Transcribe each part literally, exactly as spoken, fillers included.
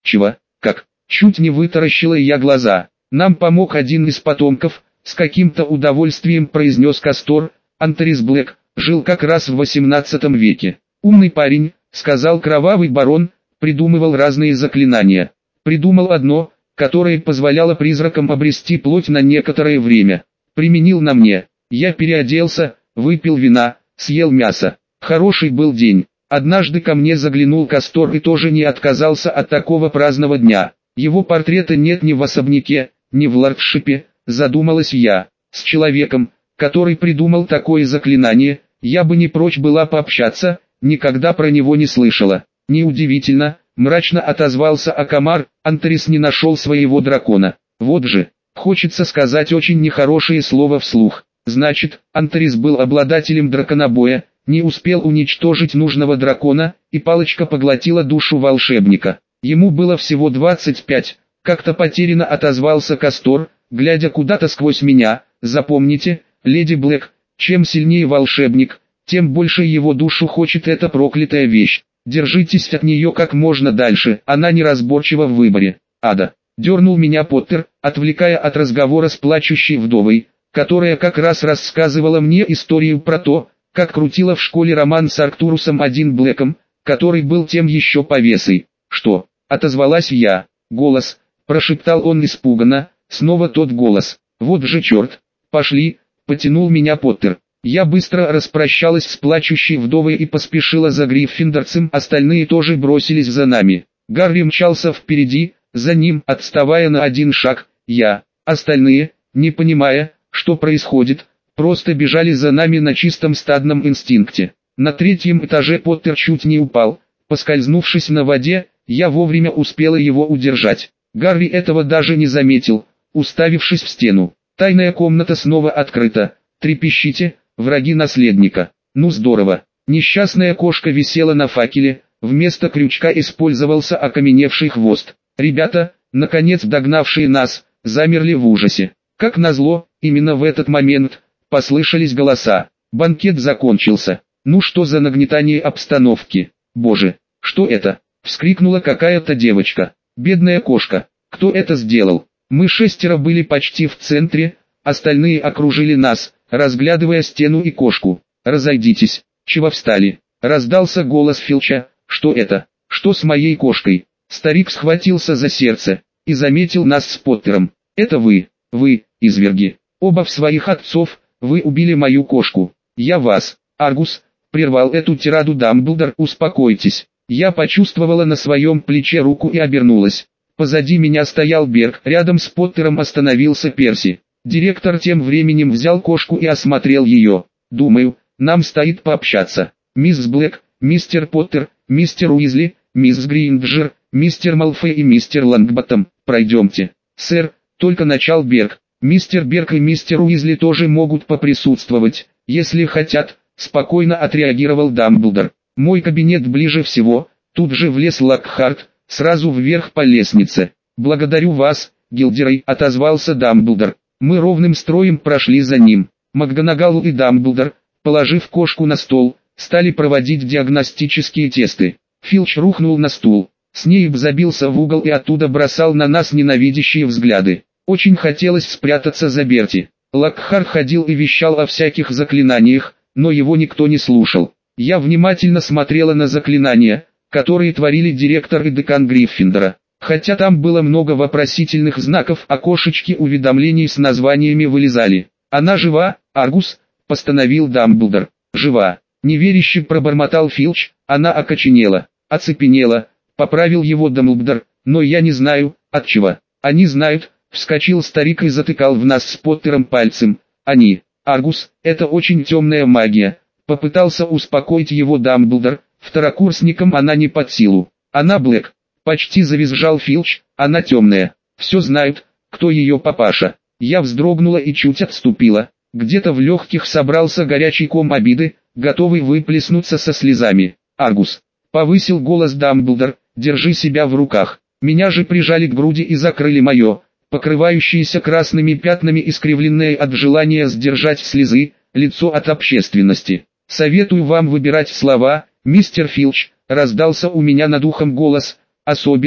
Чего? Как? Чуть не вытаращила я глаза. Нам помог один из потомков, с каким-то удовольствием произнес Кастор. Антарис Блэк жил как раз в восемнадцатом веке. Умный парень, сказал кровавый барон, придумывал разные заклинания. Придумал одно, которое позволяло призракам обрести плоть на некоторое время. Применил на мне. Я переоделся, выпил вина, съел мясо. Хороший был день. Однажды ко мне заглянул Кастор и тоже не отказался от такого праздного дня. Его портрета нет ни в особняке, ни в лордшипе, задумалась я. С человеком, который придумал такое заклинание, я бы не прочь была пообщаться, никогда про него не слышала. Неудивительно, мрачно отозвался Акамар, Антарис не нашел своего дракона. Вот же, хочется сказать очень нехорошее слово вслух. Значит, Антарис был обладателем драконобоя, не успел уничтожить нужного дракона, и палочка поглотила душу волшебника. Ему было всего двадцать пять, как-то потерянно отозвался Кастор, глядя куда-то сквозь меня. Запомните, леди Блэк, чем сильнее волшебник, тем больше его душу хочет эта проклятая вещь. Держитесь от нее как можно дальше, она неразборчива в выборе. Ада, дернул меня Поттер, отвлекая от разговора с плачущей вдовой, которая как раз рассказывала мне историю про то, как крутила в школе роман с Арктурусом один Блэком, который был тем еще повесой. «Что?» — отозвалась я. «Голос», — прошептал он испуганно, снова тот голос. «Вот же черт! Пошли!» — потянул меня Поттер. Я быстро распрощалась с плачущей вдовой и поспешила за Гриффиндорцем, остальные тоже бросились за нами. Гарри мчался впереди, за ним, отставая на один шаг, я. Остальные, не понимая, что происходит, просто бежали за нами на чистом стадном инстинкте. На третьем этаже Поттер чуть не упал, поскользнувшись на воде, я вовремя успела его удержать. Гарри этого даже не заметил, уставившись в стену. Тайная комната снова открыта. Трепещите, враги наследника. Ну здорово. Несчастная кошка висела на факеле, вместо крючка использовался окаменевший хвост. Ребята, наконец догнавшие нас, замерли в ужасе. Как назло, именно в этот момент послышались голоса. Банкет закончился. Ну что за нагнетание обстановки? Боже, что это? Вскрикнула какая-то девочка. Бедная кошка. Кто это сделал? Мы шестеро были почти в центре, остальные окружили нас, разглядывая стену и кошку. «Разойдитесь, чего встали?» Раздался голос Филча. «Что это? Что с моей кошкой?» Старик схватился за сердце и заметил нас с Поттером. «Это вы, вы, изверги, оба в своих отцов, вы убили мою кошку. Я вас, Аргус», прервал эту тираду Дамблдор. «Успокойтесь». Я почувствовала на своем плече руку и обернулась. Позади меня стоял Берг, рядом с Поттером остановился Перси. Директор тем временем взял кошку и осмотрел ее. «Думаю, нам стоит пообщаться. Мисс Блэк, мистер Поттер, мистер Уизли, мисс Гринджер, мистер Малфой и мистер Лонгботтом, пройдемте». «Сэр», только начал Берг. «Мистер Берг и мистер Уизли тоже могут поприсутствовать, если хотят», спокойно отреагировал Дамблдор. «Мой кабинет ближе всего», тут же влез Локхарт, сразу вверх по лестнице. «Благодарю вас, Гилдерой», отозвался Дамблдор. Мы ровным строем прошли за ним. МакГонагал и Дамблдор, положив кошку на стол, стали проводить диагностические тесты. Филч рухнул на стул. Снейп забился в угол и оттуда бросал на нас ненавидящие взгляды. Очень хотелось спрятаться за Берти. Локхарт ходил и вещал о всяких заклинаниях, но его никто не слушал. Я внимательно смотрела на заклинания, которые творили директор и декан Гриффиндора. Хотя там было много вопросительных знаков, а кошечки уведомлений с названиями вылезали. «Она жива, Аргус?» – постановил Дамблдор. «Жива», – неверяще пробормотал Филч. «Она окоченела, оцепенела», – поправил его Дамблдор. «Но я не знаю, от чего». «Они знают», – вскочил старик и затыкал в нас с Поттером пальцем. «Они, Аргус, это очень темная магия», – попытался успокоить его Дамблдор. «Второкурсникам она не под силу. Она Блэк». Почти завизжал Филч, «она темная. Все знают, кто ее папаша». Я вздрогнула и чуть отступила. Где-то в легких собрался горячий ком обиды, готовый выплеснуться со слезами. «Аргус», — повысил голос Дамблдор, — «держи себя в руках». Меня же прижали к груди и закрыли мое, покрывающееся красными пятнами искривленное от желания сдержать слезы, лицо от общественности. «Советую вам выбирать слова, мистер Филч», — раздался у меня над ухом голос. «Особенно,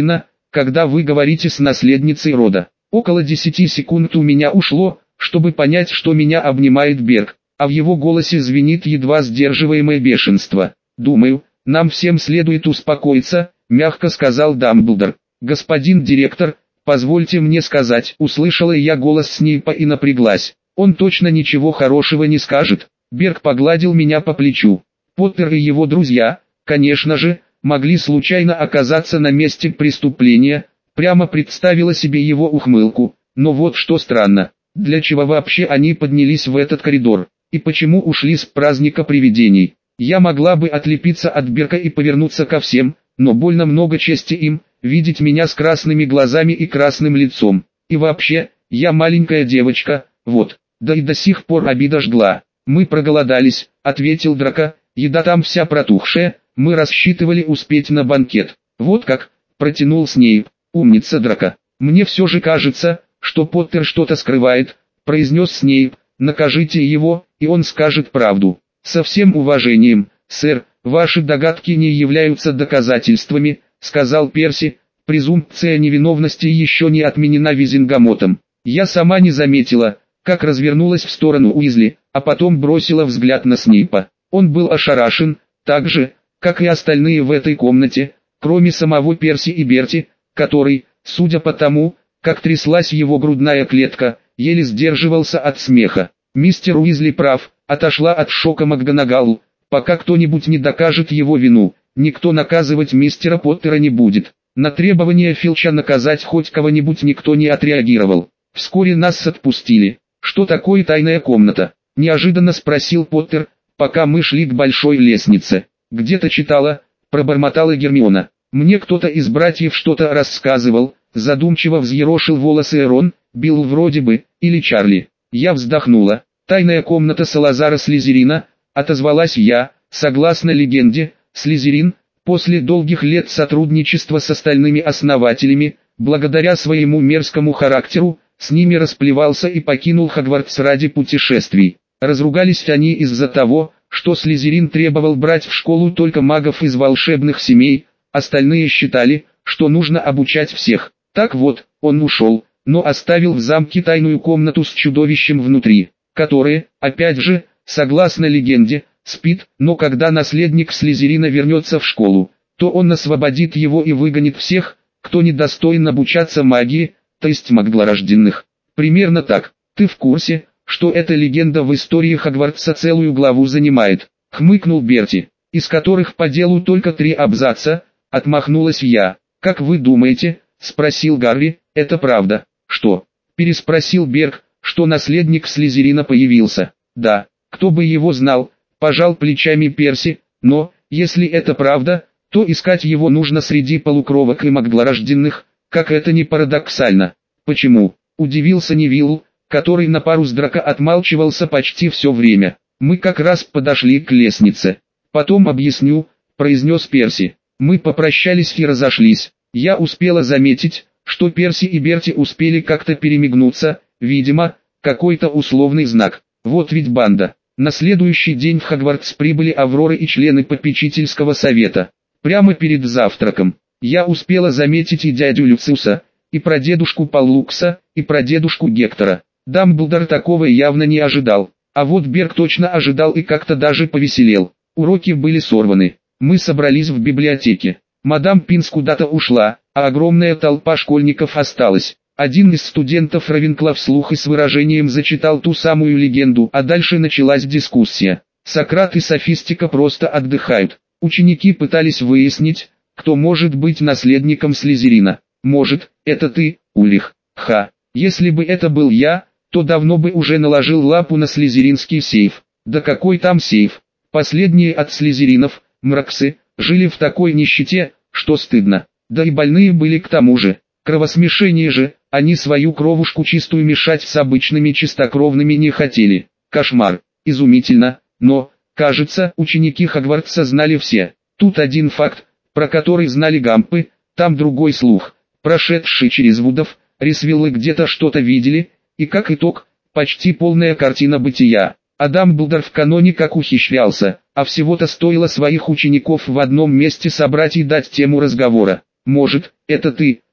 когда вы говорите с наследницей рода. Около десяти секунд у меня ушло, чтобы понять, что меня обнимает Берг, а в его голосе звенит едва сдерживаемое бешенство. «Думаю, нам всем следует успокоиться», — мягко сказал Дамблдор. «Господин директор, позвольте мне сказать», — услышала я голос Снейпа и напряглась. «Он точно ничего хорошего не скажет». Берг погладил меня по плечу. Поттер и его друзья, конечно же, могли случайно оказаться на месте преступления, прямо представила себе его ухмылку. Но вот что странно, для чего вообще они поднялись в этот коридор, и почему ушли с праздника привидений? Я могла бы отлепиться от Берга и повернуться ко всем, но больно много чести им, видеть меня с красными глазами и красным лицом. И вообще, я маленькая девочка, вот, да и до сих пор обида жгла. «Мы проголодались», — ответил Драко, — «еда там вся протухшая, мы рассчитывали успеть на банкет». «Вот как», — протянул Снейп. «Умница, Драко. Мне все же кажется, что Поттер что-то скрывает», — произнес Снейп. «Накажите его, и он скажет правду». «Со всем уважением, сэр, ваши догадки не являются доказательствами», — сказал Перси. «Презумпция невиновности еще не отменена Визенгамотом. Я сама не заметила, как развернулась в сторону Уизли, а потом бросила взгляд на Снейпа. Он был ошарашен, так же, как и остальные в этой комнате, кроме самого Перси и Берти, который, судя по тому, как тряслась его грудная клетка, еле сдерживался от смеха. Мистер Уизли прав, отошла от шока МакГонагал. Пока кто-нибудь не докажет его вину, никто наказывать мистера Поттера не будет. На требование Филча наказать хоть кого-нибудь никто не отреагировал. Вскоре нас отпустили. «Что такое тайная комната?» – неожиданно спросил Поттер, пока мы шли к большой лестнице. «Где-то читала», – пробормотала Гермиона. «Мне кто-то из братьев что-то рассказывал», – задумчиво взъерошил волосы Рон, Билл вроде бы, или Чарли. Я вздохнула. «Тайная комната Салазара Слизерина», – отозвалась я. Согласно легенде, Слизерин, после долгих лет сотрудничества с остальными основателями, благодаря своему мерзкому характеру, с ними расплевался и покинул Хогвартс ради путешествий. Разругались они из-за того, что Слизерин требовал брать в школу только магов из волшебных семей, остальные считали, что нужно обучать всех. Так вот, он ушел, но оставил в замке тайную комнату с чудовищем внутри, которое, опять же, согласно легенде, спит, но когда наследник Слизерина вернется в школу, то он освободит его и выгонит всех, кто недостоин обучаться магии, то есть маглорожденных. Примерно так. Ты в курсе, что эта легенда в истории Хогвартса целую главу занимает? Хмыкнул Берти. Из которых по делу только три абзаца, отмахнулась я. Как вы думаете, спросил Гарри, это правда? Что? Переспросил Берг, что наследник Слизерина появился. Да, кто бы его знал, пожал плечами Перси, но, если это правда, то искать его нужно среди полукровок и маглорожденных. Как это ни парадоксально. Почему? Удивился Невилл, который на пару с Драко отмалчивался почти все время. Мы как раз подошли к лестнице. Потом объясню, произнес Перси. Мы попрощались и разошлись. Я успела заметить, что Перси и Берти успели как-то перемигнуться, видимо, какой-то условный знак. Вот ведь банда. На следующий день в Хогвартс прибыли Аврора и члены попечительского совета. Прямо перед завтраком. Я успела заметить и дядю Люциуса, и прадедушку Паллукса, и прадедушку Гектора. Дамблдор такого явно не ожидал, а вот Берг точно ожидал и как-то даже повеселел. Уроки были сорваны. Мы собрались в библиотеке. Мадам Пинс куда-то ушла, а огромная толпа школьников осталась. Один из студентов Равенкла вслух и с выражением зачитал ту самую легенду, а дальше началась дискуссия. Сократ и софистика просто отдыхают. Ученики пытались выяснить, кто может быть наследником Слизерина. Может, это ты, Ульрих? Ха, если бы это был я, то давно бы уже наложил лапу на слизеринский сейф. Да какой там сейф? Последние от слизеринов, мраксы, жили в такой нищете, что стыдно. Да и больные были к тому же. Кровосмешение же, они свою кровушку чистую мешать с обычными чистокровными не хотели. Кошмар. Изумительно, но, кажется, ученики Хогвартса знали все. Тут один факт, про который знали Гампы, там другой слух. Прошедшие через Вудов, Рисвиллы где-то что-то видели, и как итог, почти полная картина бытия. А Дамблдор в каноне как ухищрялся, а всего-то стоило своих учеников в одном месте собрать и дать тему разговора. «Может, это ты,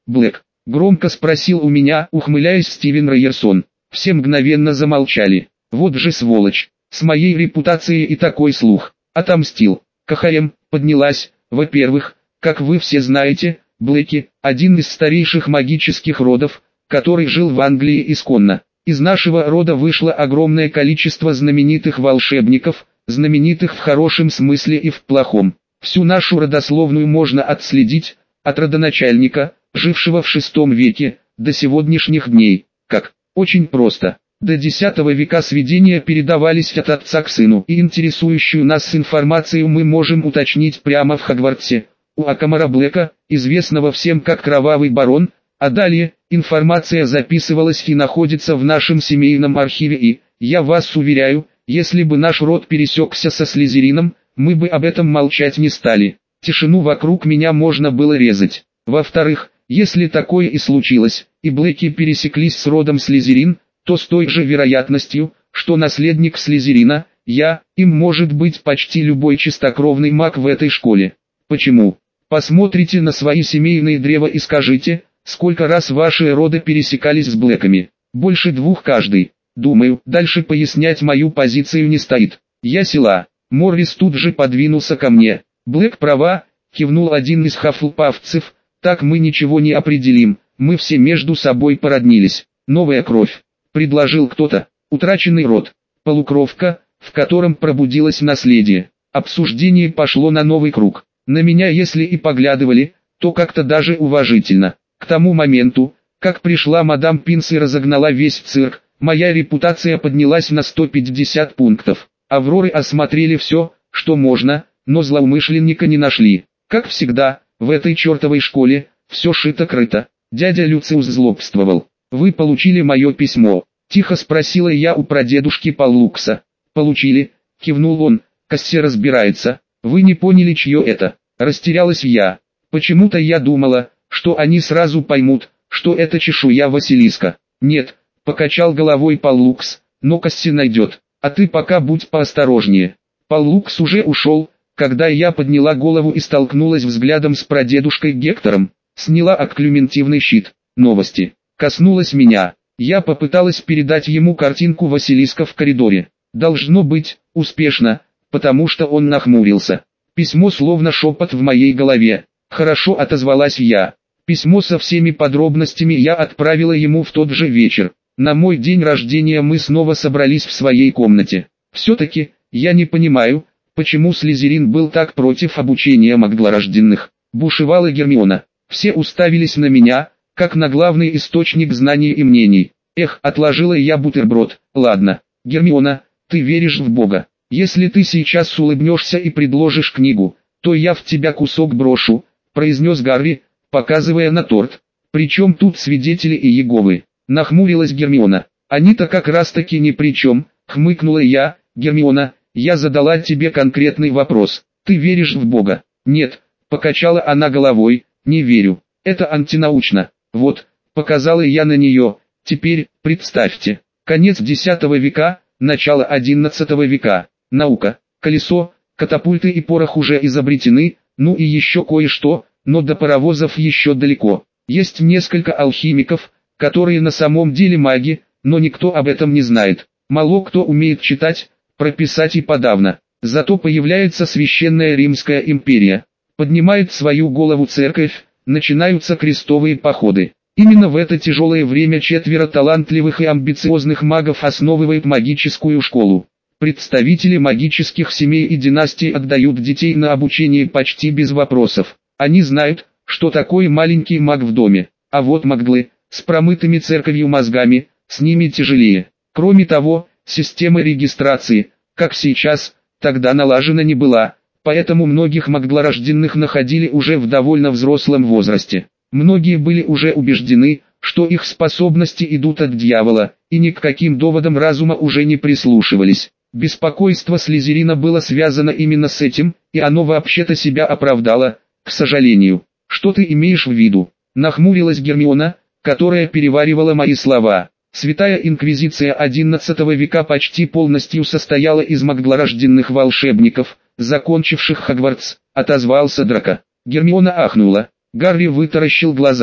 Блэк? Громко спросил у меня, ухмыляясь, Стивен Райерсон. Все мгновенно замолчали. Вот же сволочь, с моей репутацией и такой слух. Отомстил. КХМ поднялась. Во-первых, как вы все знаете, Блэки – один из старейших магических родов, который жил в Англии исконно. Из нашего рода вышло огромное количество знаменитых волшебников, знаменитых в хорошем смысле и в плохом. Всю нашу родословную можно отследить, от родоначальника, жившего в шестом веке, до сегодняшних дней. Как? Очень просто. До десятого века сведения передавались от отца к сыну, и интересующую нас информацию мы можем уточнить прямо в Хогвартсе, у Акамара Блэка, известного всем как Кровавый Барон, а далее, информация записывалась и находится в нашем семейном архиве и, я вас уверяю, если бы наш род пересекся со Слизерином, мы бы об этом молчать не стали. Тишину вокруг меня можно было резать. Во-вторых, если такое и случилось, и Блэки пересеклись с родом Слизерин, то с той же вероятностью, что наследник Слизерина, я, им может быть почти любой чистокровный маг в этой школе. Почему? Посмотрите на свои семейные древа и скажите, сколько раз ваши роды пересекались с Блэками. Больше двух каждый. Думаю, дальше пояснять мою позицию не стоит. Я села. Моррис тут же подвинулся ко мне. Блэк права, кивнул один из хафлпафцев. Так мы ничего не определим, мы все между собой породнились. Новая кровь, предложил кто-то. Утраченный род, полукровка, в котором пробудилось наследие. Обсуждение пошло на новый круг. На меня если и поглядывали, то как-то даже уважительно. К тому моменту, как пришла мадам Пинс и разогнала весь цирк, моя репутация поднялась на сто пятьдесят пунктов. Авроры осмотрели все, что можно, но злоумышленника не нашли. Как всегда, в этой чертовой школе, все шито-крыто. Дядя Люциус злобствовал. «Вы получили мое письмо?» – тихо спросила я у прадедушки Паллукса. «Получили», – кивнул он, – «Касси разбирается». «Вы не поняли, чье это?» – растерялась я. «Почему-то я думала, что они сразу поймут, что это чешуя Василиска». «Нет», – покачал головой Паллукс, – «но Касси найдет, а ты пока будь поосторожнее». Паллукс уже ушел, когда я подняла голову и столкнулась взглядом с прадедушкой Гектором, сняла акклюментивный щит. Новости. Коснулась меня. Я попыталась передать ему картинку Василиска в коридоре. Должно быть, успешно, потому что он нахмурился. Письмо словно шепот в моей голове. Хорошо, отозвалась я. Письмо со всеми подробностями я отправила ему в тот же вечер. На мой день рождения мы снова собрались в своей комнате. Все-таки, я не понимаю, почему Слизерин был так против обучения магдлорожденных. Бушевала Гермиона. Все уставились на меня, как на главный источник знаний и мнений. Эх, отложила я бутерброд. Ладно, Гермиона, ты веришь в Бога. Если ты сейчас улыбнешься и предложишь книгу, то я в тебя кусок брошу, произнес Гарри, показывая на торт. Причем тут свидетели и Иеговы. Нахмурилась Гермиона. Они-то как раз таки ни при чем, хмыкнула я. Гермиона, я задала тебе конкретный вопрос. Ты веришь в Бога? Нет, покачала она головой, не верю. Это антинаучно. Вот, показала я на нее. Теперь, представьте, конец десятого века, начало одиннадцатого века. Наука, колесо, катапульты и порох уже изобретены, ну и еще кое-что, но до паровозов еще далеко. Есть несколько алхимиков, которые на самом деле маги, но никто об этом не знает. Мало кто умеет читать, прописать и подавно. Зато появляется Священная Римская империя. Поднимает свою голову церковь, начинаются крестовые походы. Именно в это тяжелое время четверо талантливых и амбициозных магов основывают магическую школу. Представители магических семей и династий отдают детей на обучение почти без вопросов. Они знают, что такое маленький маг в доме. А вот маглы, с промытыми церковью мозгами, с ними тяжелее. Кроме того, система регистрации, как сейчас, тогда налажена не была. Поэтому многих магдлорожденных находили уже в довольно взрослом возрасте. Многие были уже убеждены, что их способности идут от дьявола, и ни к каким доводам разума уже не прислушивались. Беспокойство Слизерина было связано именно с этим, и оно вообще-то себя оправдало, к сожалению. «Что ты имеешь в виду?» – нахмурилась Гермиона, которая переваривала мои слова. Святая Инквизиция одиннадцатого века почти полностью состояла из магдлорожденных волшебников, закончивших Хогвартс, отозвался Драко. Гермиона ахнула. Гарри вытаращил глаза.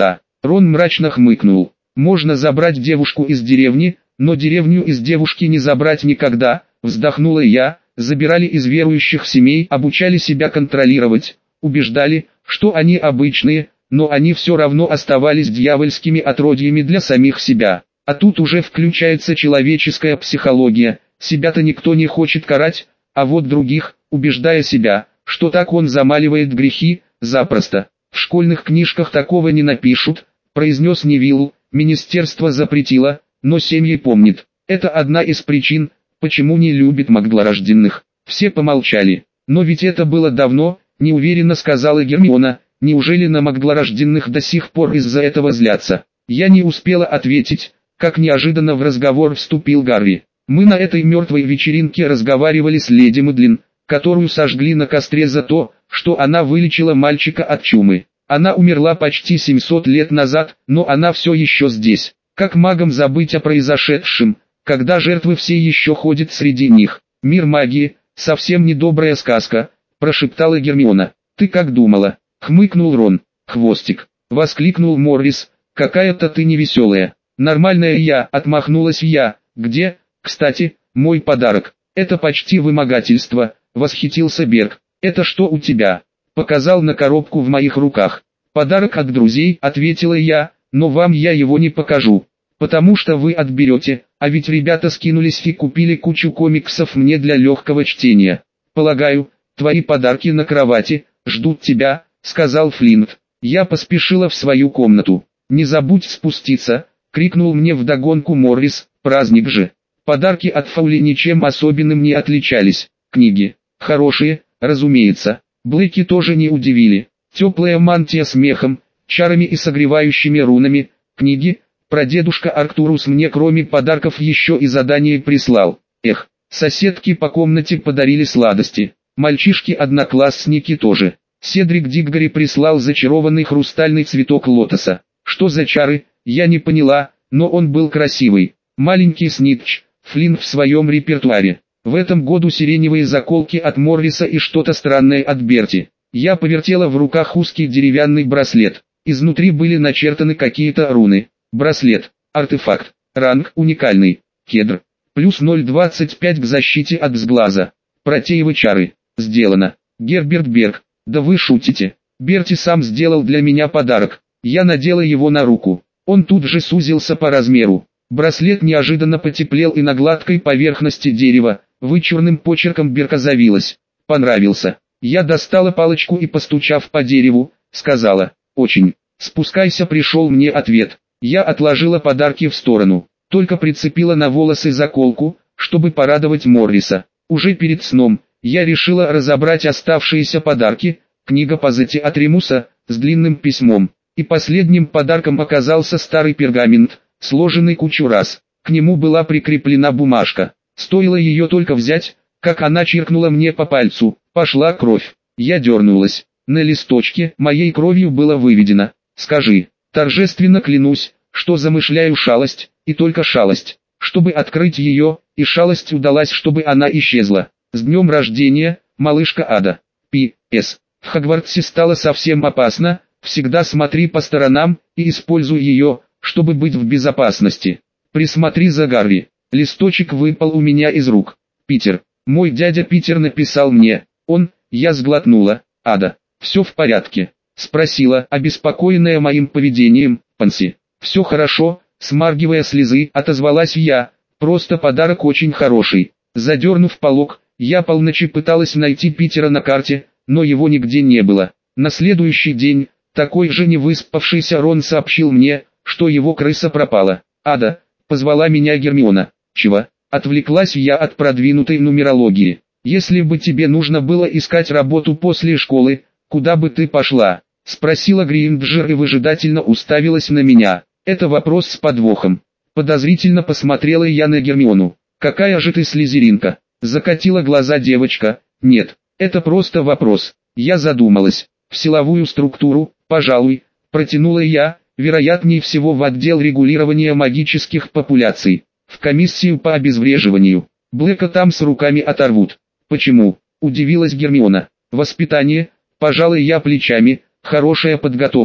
Рон мрачно хмыкнул. Можно забрать девушку из деревни, но деревню из девушки не забрать никогда, вздохнула я. Забирали из верующих семей, обучали себя контролировать, убеждали, что они обычные, но они все равно оставались дьявольскими отродьями для самих себя. А тут уже включается человеческая психология, себя-то никто не хочет карать, а вот других, убеждая себя, что так он замаливает грехи, запросто. В школьных книжках такого не напишут, произнес Невилл, министерство запретило, но семьи помнят. Это одна из причин, почему не любит магдлорожденных. Все помолчали. Но ведь это было давно, неуверенно сказала Гермиона. Неужели на магдлорожденных до сих пор из-за этого злятся? Я не успела ответить, как неожиданно в разговор вступил Гарри. Мы на этой мертвой вечеринке разговаривали с леди Мэдлин, которую сожгли на костре за то, что она вылечила мальчика от чумы. Она умерла почти семьсот лет назад, но она все еще здесь. Как магам забыть о произошедшем, когда жертвы все еще ходят среди них? Мир магии, совсем недобрая сказка, прошептала Гермиона. Ты как думала? Хмыкнул Рон. Хвостик, воскликнул Моррис, какая-то ты невеселая. Нормальная я, отмахнулась я. Где, кстати, мой подарок? Это почти вымогательство, восхитился Берг. Это что у тебя? Показал на коробку в моих руках. Подарок от друзей, ответила я, но вам я его не покажу. Потому что вы отберете, а ведь ребята скинулись и купили кучу комиксов мне для легкого чтения. Полагаю, твои подарки на кровати ждут тебя, сказал Флинт. Я поспешила в свою комнату. Не забудь спуститься, крикнул мне вдогонку Моррис, праздник же. Подарки от Фаули ничем особенным не отличались. Книги, хорошие, разумеется. Блэки тоже не удивили. Теплая мантия с мехом, чарами и согревающими рунами, книги. Прадедушка Арктурус мне кроме подарков еще и задание прислал. Эх, соседки по комнате подарили сладости. Мальчишки-одноклассники тоже. Седрик Диггори прислал зачарованный хрустальный цветок лотоса. Что за чары, я не поняла, но он был красивый. Маленький Снитч, Флинн в своем репертуаре. В этом году сиреневые заколки от Морриса и что-то странное от Берти. Я повертела в руках узкий деревянный браслет. Изнутри были начертаны какие-то руны. Браслет, артефакт, ранг уникальный, кедр, плюс ноль целых двадцать пять к защите от сглаза. Протеевы чары, сделано. Герберт Берг, да вы шутите. Берти сам сделал для меня подарок. Я надела его на руку. Он тут же сузился по размеру. Браслет неожиданно потеплел и на гладкой поверхности дерева, вычурным почерком Берка завилось. Понравился. Я достала палочку и, постучав по дереву, сказала, очень. Спускайся, пришел мне ответ. Я отложила подарки в сторону, только прицепила на волосы заколку, чтобы порадовать Морриса. Уже перед сном, я решила разобрать оставшиеся подарки, книга Позетти от Ремуса, с длинным письмом. И последним подарком оказался старый пергамент, сложенный кучу раз. К нему была прикреплена бумажка. Стоило ее только взять, как она чиркнула мне по пальцу, пошла кровь. Я дернулась. На листочке моей кровью было выведено: «Скажи, торжественно клянусь, что замышляю шалость, и только шалость». Чтобы открыть ее, и шалость удалась, чтобы она исчезла. С днем рождения, малышка Ада. Пи эс. В Хогвартсе стало совсем опасно, всегда смотри по сторонам, и используй ее, чтобы быть в безопасности. Присмотри за Гарри. Листочек выпал у меня из рук. Питер. Мой дядя Питер написал мне. Он, я сглотнула. Ада. Все в порядке? Спросила, обеспокоенная моим поведением, Панси. Все хорошо, смаргивая слезы, отозвалась я. Просто подарок очень хороший. Задернув полог, я полночи пыталась найти Питера на карте, но его нигде не было. На следующий день, такой же невыспавшийся Рон сообщил мне, что его крыса пропала. «Ада», — позвала меня Гермиона. «Чего?» — отвлеклась я от продвинутой нумерологии. «Если бы тебе нужно было искать работу после школы, куда бы ты пошла?» — спросила Гринджер и выжидательно уставилась на меня. Это вопрос с подвохом. Подозрительно посмотрела я на Гермиону. «Какая же ты слизеринка?» — закатила глаза девочка. «Нет, это просто вопрос». Я задумалась. «В силовую структуру, пожалуй», — протянула я, вероятнее всего в отдел регулирования магических популяций. В комиссию по обезвреживанию. Блэка там с руками оторвут. «Почему?» — удивилась Гермиона. «Воспитание», — пожалуй я плечами, «хорошая подготовка».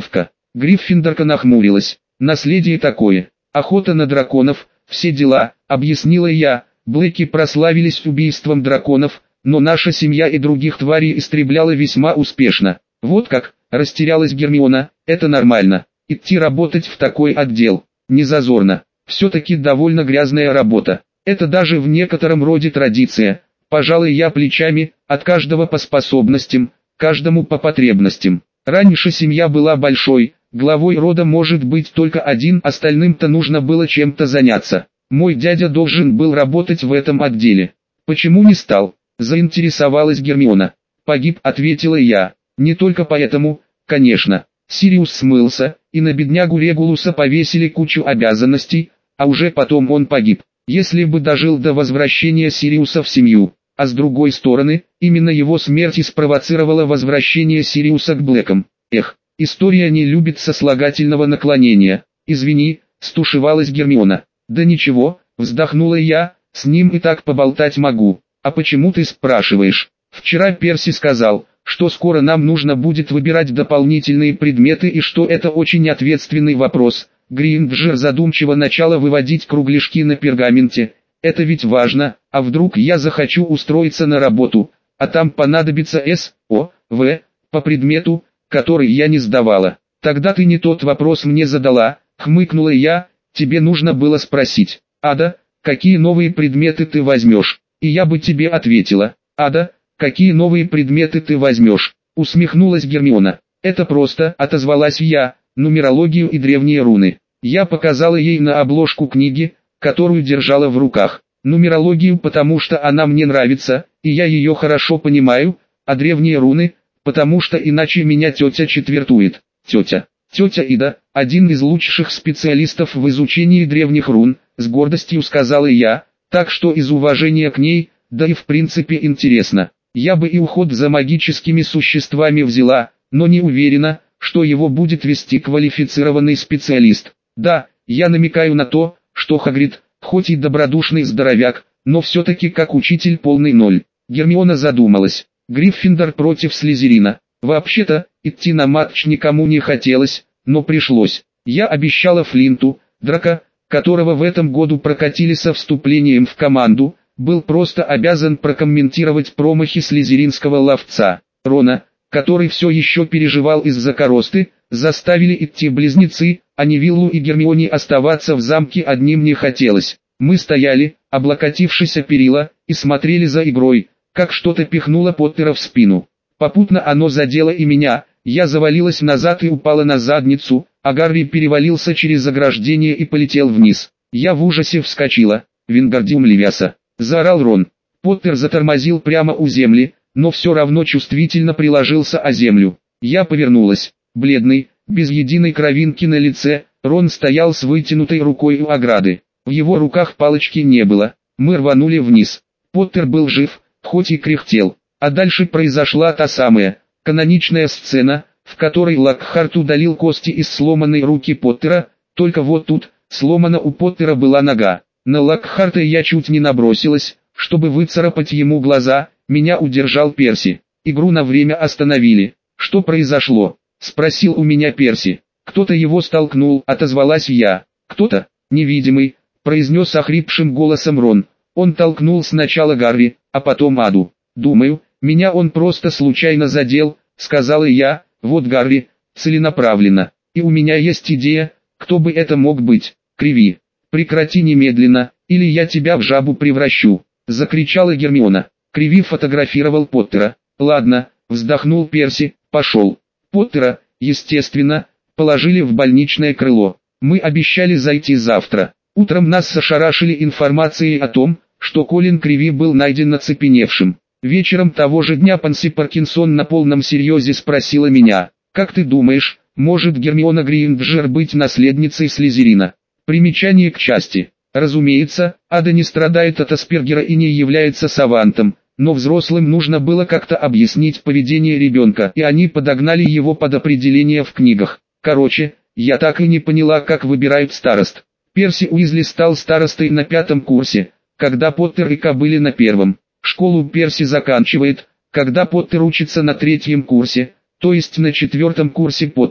Гриффиндорка нахмурилась. Наследие такое. Охота на драконов, все дела, объяснила я. Блэки прославились убийством драконов, но наша семья и других тварей истребляла весьма успешно. Вот как, растерялась Гермиона, это нормально. Идти работать в такой отдел, не зазорно. Все-таки довольно грязная работа. Это даже в некотором роде традиция. Пожалуй, я плечами, от каждого по способностям, каждому по потребностям. Раньше семья была большой, главой рода может быть только один, остальным-то нужно было чем-то заняться. Мой дядя должен был работать в этом отделе. Почему не стал? Заинтересовалась Гермиона. Погиб, ответила я. Не только поэтому, конечно. Сириус смылся, и на беднягу Регулуса повесили кучу обязанностей, а уже потом он погиб. Если бы дожил до возвращения Сириуса в семью. А с другой стороны, именно его смерть и спровоцировала возвращение Сириуса к Блэкам. Эх, история не любит сослагательного наклонения. Извини, стушевалась Гермиона. Да ничего, вздохнула я, с ним и так поболтать могу. А почему ты спрашиваешь? Вчера Перси сказал, что скоро нам нужно будет выбирать дополнительные предметы и что это очень ответственный вопрос. Гринджер задумчиво начала выводить кругляшки на пергаменте. Это ведь важно, а вдруг я захочу устроиться на работу, а там понадобится С, О, В, по предмету, который я не сдавала. Тогда ты не тот вопрос мне задала, хмыкнула я, тебе нужно было спросить, Ада, какие новые предметы ты возьмешь, и я бы тебе ответила, Ада, какие новые предметы ты возьмешь, усмехнулась Гермиона. Это просто, отозвалась я, нумерологию и древние руны. Я показала ей на обложку книги, которую держала в руках. Нумерологию, потому что она мне нравится, и я ее хорошо понимаю, а древние руны, потому что иначе меня тетя четвертует. Тетя, тетя Ида, один из лучших специалистов в изучении древних рун, с гордостью сказала я, так что из уважения к ней, да и в принципе интересно. Я бы и уход за магическими существами взяла, но не уверена, что его будет вести квалифицированный специалист. Да, я намекаю на то, что Хагрид, хоть и добродушный здоровяк, но все-таки как учитель полный ноль. Гермиона задумалась. Гриффиндор против Слизерина. Вообще-то, идти на матч никому не хотелось, но пришлось. Я обещала Флинту, Драко, которого в этом году прокатили со вступлением в команду, был просто обязан прокомментировать промахи слизеринского ловца. Рона, который все еще переживал из-за коросты, заставили идти близнецы, а Невиллу и Гермионе оставаться в замке одним не хотелось. Мы стояли, облокотившись о перила, и смотрели за игрой, как что-то пихнуло Поттера в спину. Попутно оно задело и меня, я завалилась назад и упала на задницу, а Гарри перевалился через ограждение и полетел вниз. Я в ужасе вскочила. «Вингардиум Левиаса!» — заорал Рон. Поттер затормозил прямо у земли, но все равно чувствительно приложился о землю. Я повернулась. Бледный, без единой кровинки на лице, Рон стоял с вытянутой рукой у ограды. В его руках палочки не было. Мы рванули вниз. Поттер был жив, хоть и кряхтел. А дальше произошла та самая, каноничная сцена, в которой Локхарт удалил кости из сломанной руки Поттера, только вот тут, сломана у Поттера была нога. На Локхарта я чуть не набросилась, чтобы выцарапать ему глаза, меня удержал Перси. Игру на время остановили. Что произошло? Спросил у меня Перси. Кто-то его столкнул, отозвалась я. Кто-то? Невидимый, произнес охрипшим голосом Рон. Он толкнул сначала Гарри, а потом Аду. Думаю, меня он просто случайно задел, сказала я. Вот Гарри, целенаправленно. И у меня есть идея, кто бы это мог быть. Криви. Прекрати немедленно, или я тебя в жабу превращу, закричала Гермиона. Криви фотографировал Поттера. Ладно, вздохнул Перси, пошел. Поттера, естественно, положили в больничное крыло. Мы обещали зайти завтра. Утром нас ошарашили информацией о том, что Колин Криви был найден оцепеневшим. Вечером того же дня Панси Паркинсон на полном серьезе спросила меня, «Как ты думаешь, может Гермиона Грейнджер быть наследницей Слизерина?» Примечание к части. Разумеется, Ада не страдает от Аспергера и не является савантом, но взрослым нужно было как-то объяснить поведение ребенка, и они подогнали его под определение в книгах. Короче, я так и не поняла, как выбирают старост. Перси Уизли стал старостой на пятом курсе, когда Поттер и Ка были на первом. Школу Перси заканчивает, когда Поттер учится на третьем курсе, то есть на четвертом курсе Поттера,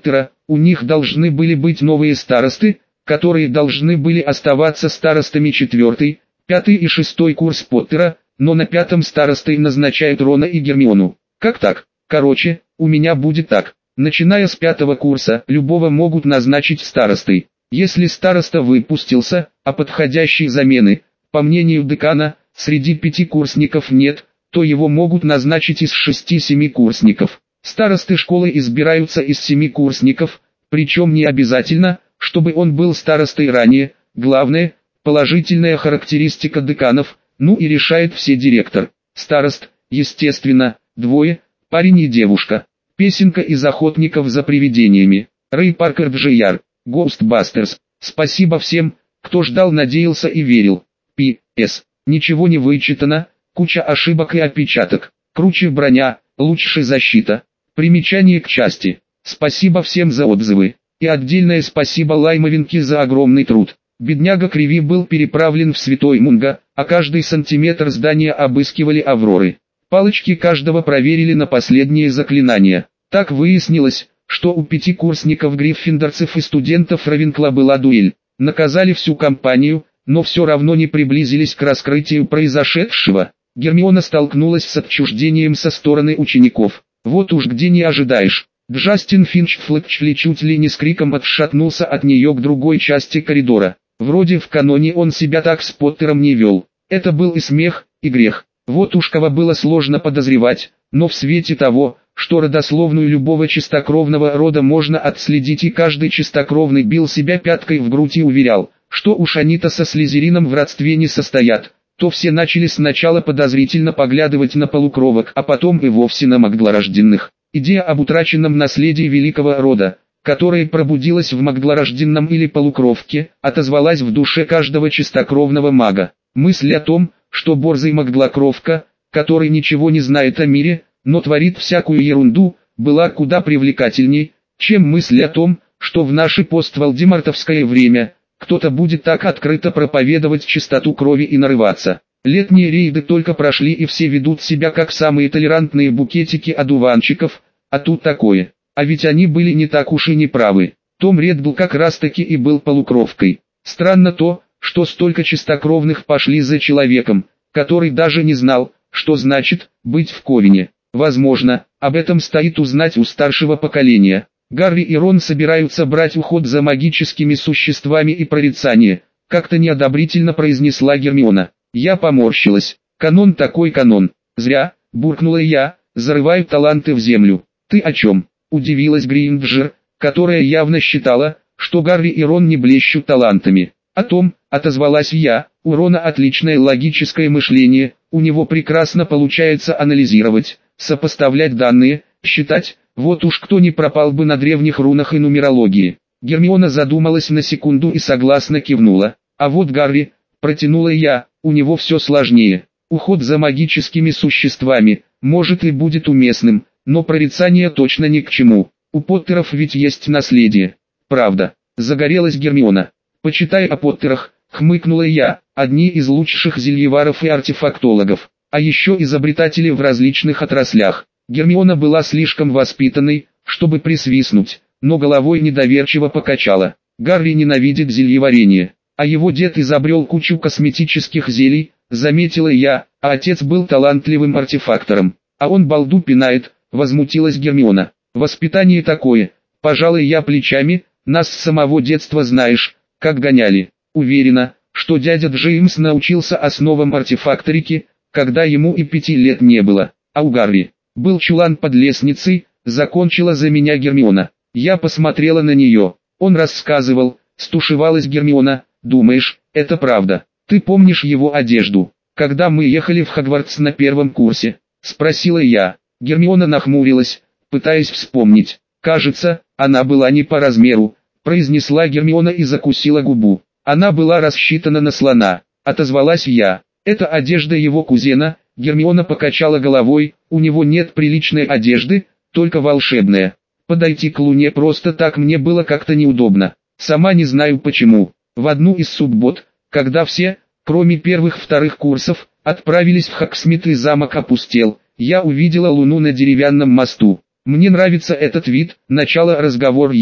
У них должны были быть новые старосты, которые должны были оставаться старостами четвертый, пятый и шестой курс Поттера, но на пятом старостой назначают Рона и Гермиону. Как так? Короче, у меня будет так. Начиная с пятого курса, любого могут назначить старостой. Если староста выпустился, а подходящей замены, по мнению декана, среди пятикурсников нет, то его могут назначить из шести-семи курсников. Старосты школы избираются из семи курсников, причем не обязательно, чтобы он был старостой ранее. Главное, положительная характеристика деканов, ну и решает все директор. Старост, естественно, двое, парень и девушка. Песенка из «Охотников за привидениями». Рэй Паркер джей ар, Ghostbusters. Спасибо всем, кто ждал, надеялся и верил. пи эс. Ничего не вычитано, куча ошибок и опечаток. Круче броня, лучше защита. Примечание к части. Спасибо всем за отзывы. И отдельное спасибо Лаймовинке за огромный труд. Бедняга Криви был переправлен в Святой Мунго, а каждый сантиметр здания обыскивали Авроры. Палочки каждого проверили на последние заклинания. Так выяснилось, что у пятикурсников гриффиндорцев и студентов Равенкла была дуэль. Наказали всю компанию, но все равно не приблизились к раскрытию произошедшего. Гермиона столкнулась с отчуждением со стороны учеников. Вот уж где не ожидаешь. Джастин Финч-Флетчли чуть ли не с криком отшатнулся от нее к другой части коридора. Вроде в каноне он себя так с Поттером не вел. Это был и смех, и грех. Вот уж кого было сложно подозревать, но в свете того, что родословную любого чистокровного рода можно отследить, и каждый чистокровный бил себя пяткой в грудь и уверял, что уж они-то со Слизерином в родстве не состоят, то все начали сначала подозрительно поглядывать на полукровок, а потом и вовсе на маглорожденных. Идея об утраченном наследии великого рода, которая пробудилась в маглорожденном или полукровке, отозвалась в душе каждого чистокровного мага. Мысль о том, что борзый маглокровка, который ничего не знает о мире, но творит всякую ерунду, была куда привлекательней, чем мысль о том, что в наше постволдемортовское время кто-то будет так открыто проповедовать чистоту крови и нарываться. Летние рейды только прошли, и все ведут себя как самые толерантные букетики одуванчиков, а тут такое. А ведь они были не так уж и не правы. Том Реддл как раз таки и был полукровкой. Странно то, что столько чистокровных пошли за человеком, который даже не знал, что значит быть в Ковине. Возможно, об этом стоит узнать у старшего поколения. Гарри и Рон собираются брать уход за магическими существами и прорицание, как-то неодобрительно произнесла Гермиона. Я поморщилась. Канон такой канон. Зря, буркнула я, зарываю таланты в землю. Ты о чем? Удивилась Гринджер, которая явно считала, что Гарри и Рон не блещут талантами. О том, отозвалась я, у Рона отличное логическое мышление, у него прекрасно получается анализировать, сопоставлять данные, считать, вот уж кто не пропал бы на древних рунах и нумерологии. Гермиона задумалась на секунду и согласно кивнула. А вот Гарри, протянула я, у него все сложнее. Уход за магическими существами, может и будет уместным, но прорицание точно ни к чему. У Поттеров ведь есть наследие. Правда, загорелась Гермиона. Почитай о Поттерах, хмыкнула я, одни из лучших зельеваров и артефактологов, а еще изобретатели в различных отраслях. Гермиона была слишком воспитанной, чтобы присвистнуть, но головой недоверчиво покачала. Гарри ненавидит зельеварение, а его дед изобрел кучу косметических зелий, заметила я, а отец был талантливым артефактором. А он балду пинает, возмутилась Гермиона. Воспитание такое, пожалуй, я плечами, нас с самого детства знаешь, как гоняли. Уверена, что дядя Джеймс научился основам артефакторики, когда ему и пяти лет не было. А у Гарри был чулан под лестницей, закончила за меня Гермиона. Я посмотрела на нее. Он рассказывал, стушевалась Гермиона. Думаешь, это правда? Ты помнишь его одежду, когда мы ехали в Хогвартс на первом курсе? Спросила я. Гермиона нахмурилась, пытаясь вспомнить. Кажется, она была не по размеру, произнесла Гермиона и закусила губу. Она была рассчитана на слона, отозвалась я. Это одежда его кузена. Гермиона покачала головой, у него нет приличной одежды, только волшебная. Подойти к Луне просто так мне было как-то неудобно. Сама не знаю почему. В одну из суббот, когда все, кроме первых-вторых курсов, отправились в Хогсмит и замок опустел, я увидела Луну на деревянном мосту. Мне нравится этот вид, начала разговор я.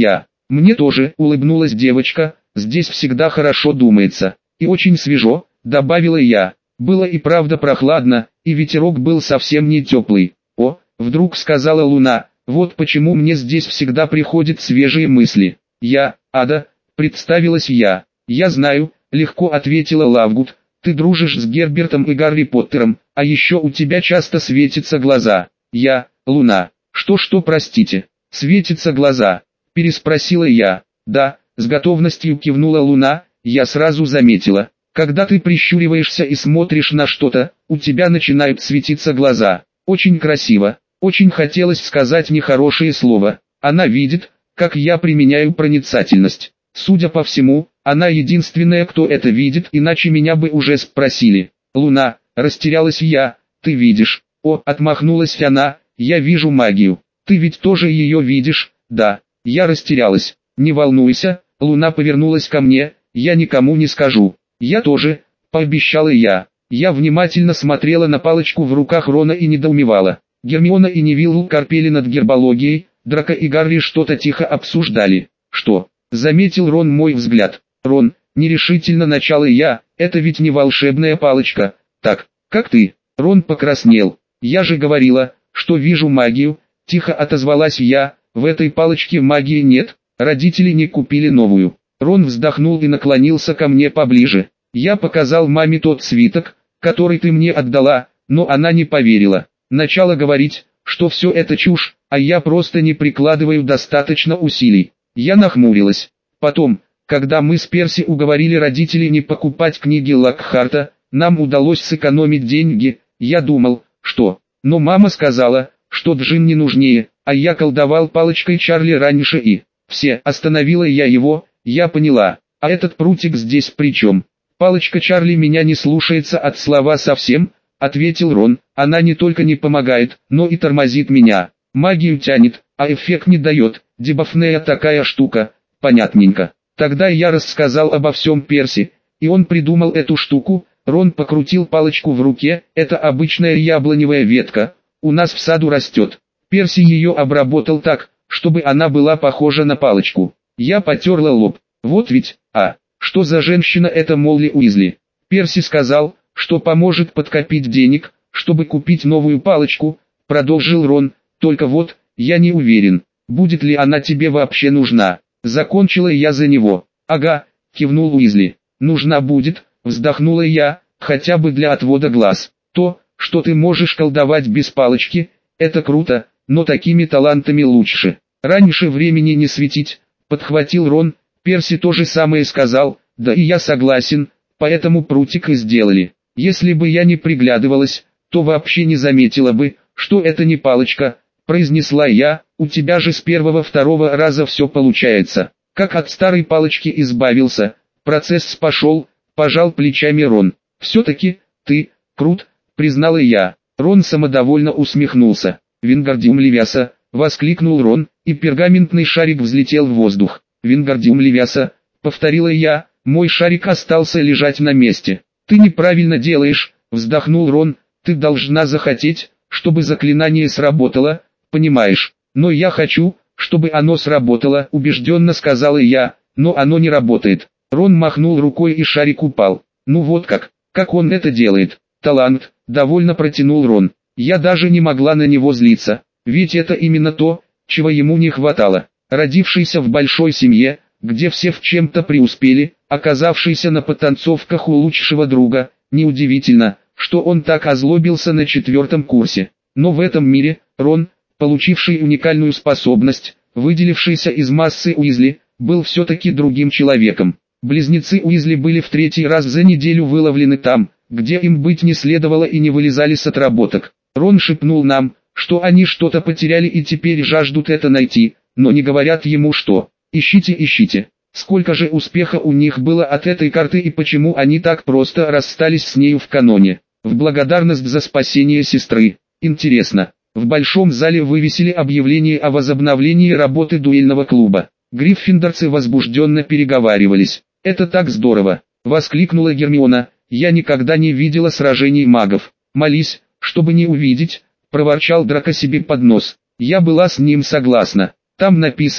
Мне тоже, улыбнулась девочка, здесь всегда хорошо думается. И очень свежо, добавила я. Было и правда прохладно, и ветерок был совсем не теплый. О, вдруг сказала Луна, вот почему мне здесь всегда приходят свежие мысли. Я, Ада, представилась я. Я знаю, легко ответила Лавгуд, ты дружишь с Гербертом и Гарри Поттером, а еще у тебя часто светятся глаза. Я, Луна, что-что простите, светятся глаза, переспросила я. Да, с готовностью кивнула Луна, я сразу заметила. Когда ты прищуриваешься и смотришь на что-то, у тебя начинают светиться глаза. Очень красиво. Очень хотелось сказать нехорошее слово. Она видит, как я применяю проницательность. Судя по всему, она единственная, кто это видит, иначе меня бы уже спросили. Луна, растерялась я, ты видишь? О, отмахнулась она, я вижу магию. Ты ведь тоже ее видишь? Да, я растерялась. Не волнуйся, Луна повернулась ко мне, я никому не скажу. Я тоже, пообещала я. Я внимательно смотрела на палочку в руках Рона и недоумевала. Гермиона и Невилл корпели над гербологией, Драко и Гарри что-то тихо обсуждали. Что? Заметил Рон мой взгляд. Рон, нерешительно начала я, это ведь не волшебная палочка. Так, как ты? Рон покраснел. Я же говорила, что вижу магию, тихо отозвалась я, в этой палочке магии нет, родители не купили новую. Рон вздохнул и наклонился ко мне поближе. Я показал маме тот свиток, который ты мне отдала, но она не поверила. Начала говорить, что все это чушь, а я просто не прикладываю достаточно усилий. Я нахмурилась. Потом, когда мы с Перси уговорили родителей не покупать книги Локхарта, нам удалось сэкономить деньги, я думал, что... Но мама сказала, что Джин не нужнее, а я колдовал палочкой Чарли раньше и... Все, остановила я его, я поняла, а этот прутик здесь при чем? Палочка Чарли меня не слушается от слова совсем, ответил Рон, она не только не помогает, но и тормозит меня. Магию тянет, а эффект не дает, дебафная такая штука, понятненько. Тогда я рассказал обо всем Перси, и он придумал эту штуку. Рон покрутил палочку в руке, это обычная яблоневая ветка, у нас в саду растет. Перси ее обработал так, чтобы она была похожа на палочку. Я потерла лоб, вот ведь, а, что за женщина это Молли Уизли? Перси сказал, что поможет подкопить денег, чтобы купить новую палочку, продолжил Рон, только вот, я не уверен, будет ли она тебе вообще нужна. Закончила я за него. Ага, кивнул Уизли. Нужна будет, вздохнула я, хотя бы для отвода глаз. То, что ты можешь колдовать без палочки, это круто, но такими талантами лучше. Раньше времени не светить, подхватил Рон, Перси то же самое сказал, да и я согласен, поэтому прутик и сделали. Если бы я не приглядывалась, то вообще не заметила бы, что это не палочка, произнесла я, у тебя же с первого-второго раза все получается. Как от старой палочки избавился, процесс пошел, пожал плечами Рон. Все-таки, ты, крут, признала я. Рон самодовольно усмехнулся. Вингардиум Левиаса, воскликнул Рон, и пергаментный шарик взлетел в воздух. Вингардиум Левиаса, повторила я, мой шарик остался лежать на месте. Ты неправильно делаешь, вздохнул Рон, ты должна захотеть, чтобы заклинание сработало, понимаешь, но я хочу, чтобы оно сработало, убежденно сказала я, но оно не работает. Рон махнул рукой и шарик упал. Ну вот как, как он это делает, талант, довольно протянул Рон. Я даже не могла на него злиться, ведь это именно то, чего ему не хватало. Родившийся в большой семье, где все в чем-то преуспели, оказавшийся на потанцовках у лучшего друга, неудивительно, что он так озлобился на четвертом курсе. Но в этом мире, Рон, получивший уникальную способность, выделившийся из массы Уизли, был все-таки другим человеком. Близнецы Уизли были в третий раз за неделю выловлены там, где им быть не следовало, и не вылезали с отработок. Рон шепнул нам, что они что-то потеряли и теперь жаждут это найти, но не говорят ему что. Ищите, ищите. Сколько же успеха у них было от этой карты и почему они так просто расстались с нею в каноне. В благодарность за спасение сестры. Интересно. В большом зале вывесили объявление о возобновлении работы дуэльного клуба. Гриффиндорцы возбужденно переговаривались. «Это так здорово!» — воскликнула Гермиона. «Я никогда не видела сражений магов. Молись, чтобы не увидеть!» — проворчал Драко себе под нос. Я была с ним согласна. Там написано,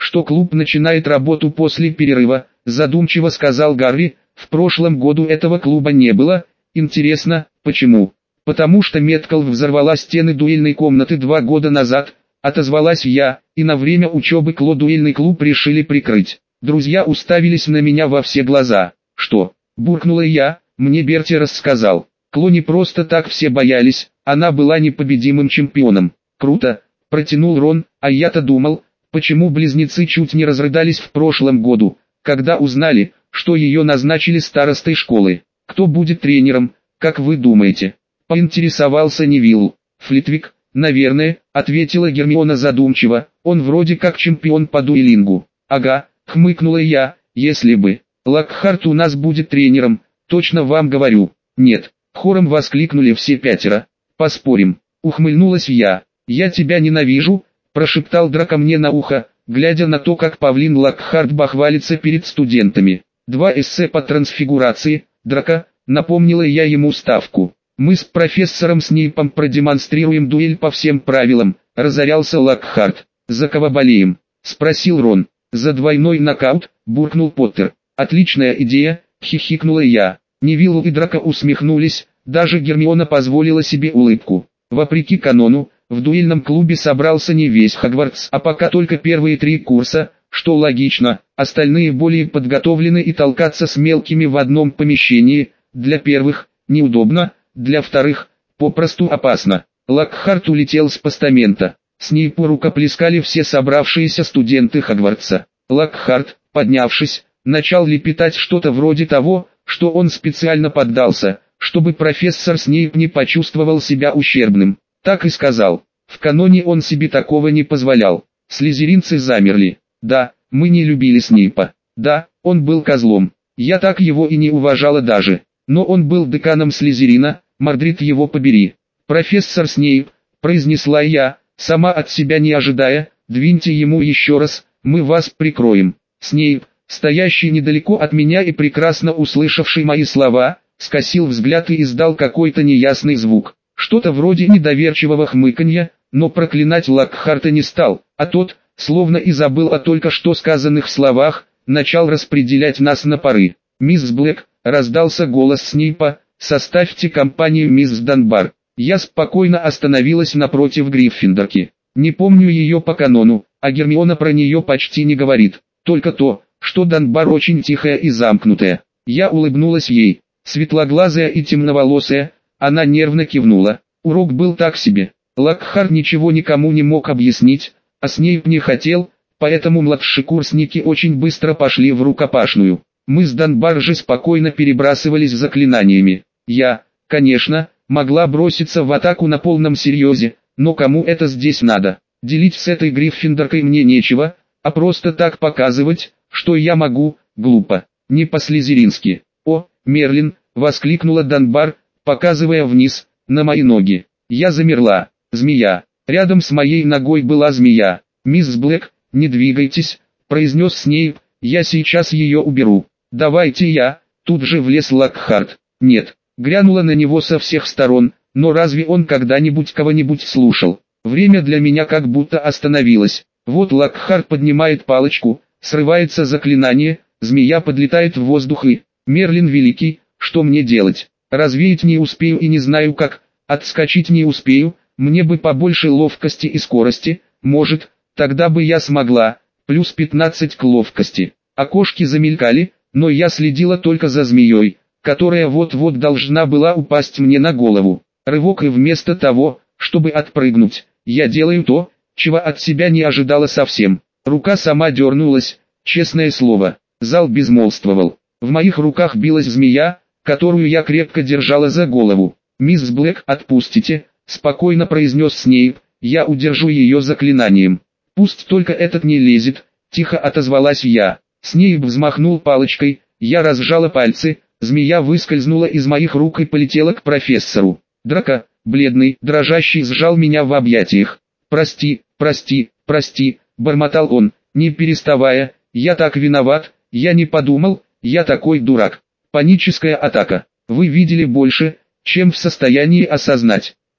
что клуб начинает работу после перерыва, задумчиво сказал Гарри. В прошлом году этого клуба не было. Интересно, почему? Потому что Меткалф взорвала стены дуэльной комнаты два года назад, отозвалась я, и на время учебы Кло дуэльный клуб решили прикрыть. Друзья уставились на меня во все глаза. Что? Буркнула я, мне Берти рассказал. Кло не просто так все боялись, она была непобедимым чемпионом. Круто, протянул Рон, а я-то думал, почему близнецы чуть не разрыдались в прошлом году, когда узнали, что ее назначили старостой школы. Кто будет тренером, как вы думаете? Поинтересовался Невилл. Флитвик, наверное, ответила Гермиона задумчиво, он вроде как чемпион по дуэлингу. Ага, хмыкнула я, если бы. Локхарт у нас будет тренером, точно вам говорю. Нет, хором воскликнули все пятеро. Поспорим, ухмыльнулась я. Я тебя ненавижу, прошептал Драко мне на ухо, глядя на то, как павлин Локхарт бахвалится перед студентами. Два эссе по трансфигурации, Драко, напомнила я ему ставку. Мы с профессором Снейпом продемонстрируем дуэль по всем правилам, разорялся Локхарт. За кого болеем? Спросил Рон. За двойной нокаут, буркнул Поттер. Отличная идея, хихикнула я. Невилл и Драко усмехнулись, даже Гермиона позволила себе улыбку. Вопреки канону, в дуэльном клубе собрался не весь Хогвартс, а пока только первые три курса, что логично, остальные более подготовлены и толкаться с мелкими в одном помещении, для первых, неудобно, для вторых, попросту опасно. Локхарт улетел с постамента. Снейпу рукоплескали все собравшиеся студенты Хогвартса. Локхарт, поднявшись, начал лепетать что-то вроде того, что он специально поддался, чтобы профессор Снейп не почувствовал себя ущербным. Так и сказал. В каноне он себе такого не позволял. Слизеринцы замерли. Да, мы не любили Снейпа. Да, он был козлом. Я так его и не уважала даже. Но он был деканом Слизерина, Мордрид его побери. Профессор Снейп, произнесла я, сама от себя не ожидая, двиньте ему еще раз, мы вас прикроем. Снейп, стоящий недалеко от меня и прекрасно услышавший мои слова, скосил взгляд и издал какой-то неясный звук. Что-то вроде недоверчивого хмыканья, но проклинать Локхарта не стал, а тот, словно и забыл о только что сказанных словах, начал распределять нас на пары. «Мисс Блэк», — раздался голос Снейпа, — «составьте компанию мисс Данбар». Я спокойно остановилась напротив Гриффиндорки. Не помню ее по канону, а Гермиона про нее почти не говорит. Только то, что Данбар очень тихая и замкнутая. Я улыбнулась ей. Светлоглазая и темноволосая, она нервно кивнула. Урок был так себе. Локхарт ничего никому не мог объяснить, а Снейп не хотел, поэтому младшекурсники очень быстро пошли в рукопашную. Мы с Данбар же спокойно перебрасывались заклинаниями. Я, конечно, могла броситься в атаку на полном серьезе, но кому это здесь надо? Делить с этой Гриффиндоркой мне нечего, а просто так показывать, что я могу, глупо, не по-слизерински. «О, Мерлин!» — воскликнула Данбар, показывая вниз, на мои ноги. Я замерла. Змея. Рядом с моей ногой была змея. «Мисс Блэк, не двигайтесь», — произнес Снейп, — «я сейчас ее уберу». «Давайте я», — тут же влез Локхарт. «Нет», — грянула на него со всех сторон, но разве он когда-нибудь кого-нибудь слушал? Время для меня как будто остановилось. Вот Локхарт поднимает палочку, срывается заклинание, змея подлетает в воздух и... Мерлин великий, что мне делать? Развеять не успею и не знаю как, отскочить не успею, мне бы побольше ловкости и скорости, может, тогда бы я смогла, плюс пятнадцать к ловкости. Окошки замелькали, но я следила только за змеей, которая вот-вот должна была упасть мне на голову. Рывок, и вместо того, чтобы отпрыгнуть, я делаю то, чего от себя не ожидала совсем. Рука сама дернулась, честное слово. Зал безмолвствовал. В моих руках билась змея, которую я крепко держала за голову. «Мисс Блэк, отпустите», — спокойно произнес Снейп, — «я удержу ее заклинанием». «Пусть только этот не лезет», — тихо отозвалась я. Снейп взмахнул палочкой, я разжала пальцы, змея выскользнула из моих рук и полетела к профессору. Драко, бледный, дрожащий, сжал меня в объятиях. «Прости, прости, прости», — бормотал он, не переставая, — «я так виноват, я не подумал, я такой дурак». Паническая атака. Вы видели больше, чем в состоянии осознать.